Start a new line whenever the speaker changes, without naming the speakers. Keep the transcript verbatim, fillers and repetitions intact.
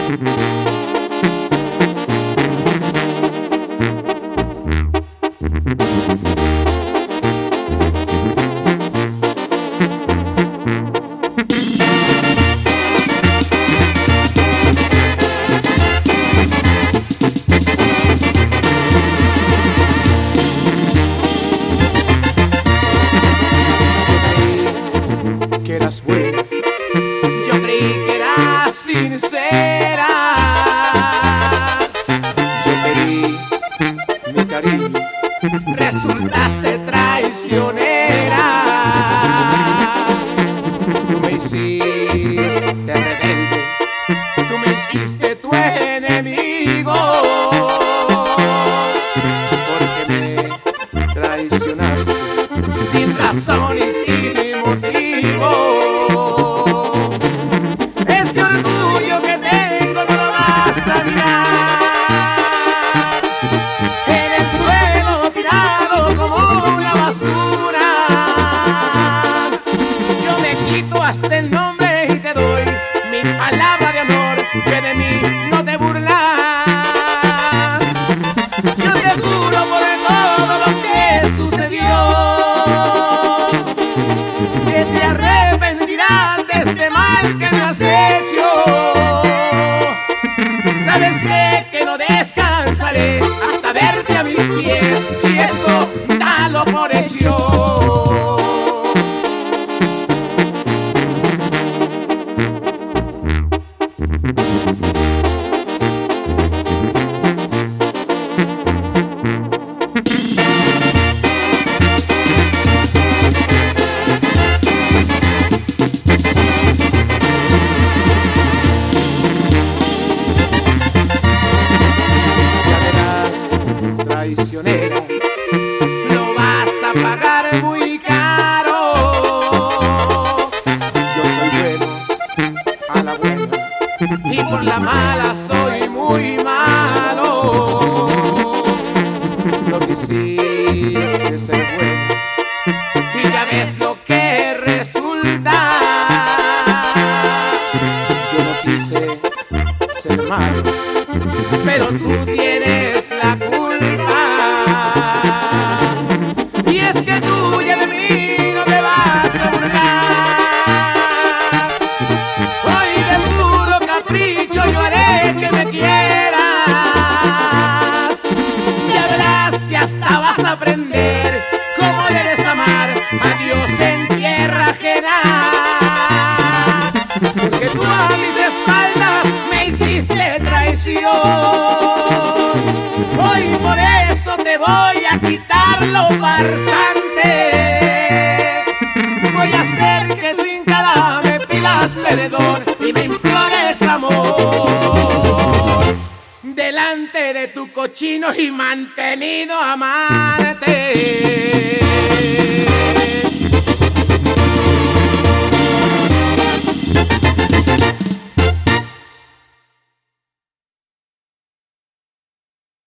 Que eras buena, yo creí que eras sincera. Yo te di mi cariño, resultaste traicionera. Tú me hiciste rebelde, tú me hiciste tu enemigo, porque me traicionaste sin razón y sin motivo. Este orgullo que tengo no lo vas a mirar, en el suelo tirado como una basura. Yo me quito hasta el nombre y te doy mi palabra de honor, que de mí no te burlas. Yo te juro por todo lo que sucedió, que te arrepentirás de este mal que me has hecho. Sabes que, que no descansaré hasta verte a mis pies, y eso dalo por hecho. Traicionera, lo vas a pagar muy caro. Yo soy bueno a la buena y por la mala soy muy malo. Lo que hiciste ser bueno y ya ves lo que resulta. Yo no quise ser malo, pero tú tienes la culpa. Y es que tú ya de mí no te vas a burlar. Hoy de puro capricho yo haré que me quieras. Ya verás que hasta vas a aprender cómo debes amar a Dios en tierra ajena. Porque tú a mis espaldas me hiciste traición. Hoy por eso te voy a quitar lo farsante. Voy a hacer que tú en cada me pidas perdón y me implores amor, delante de tu cochino y mantenido amante.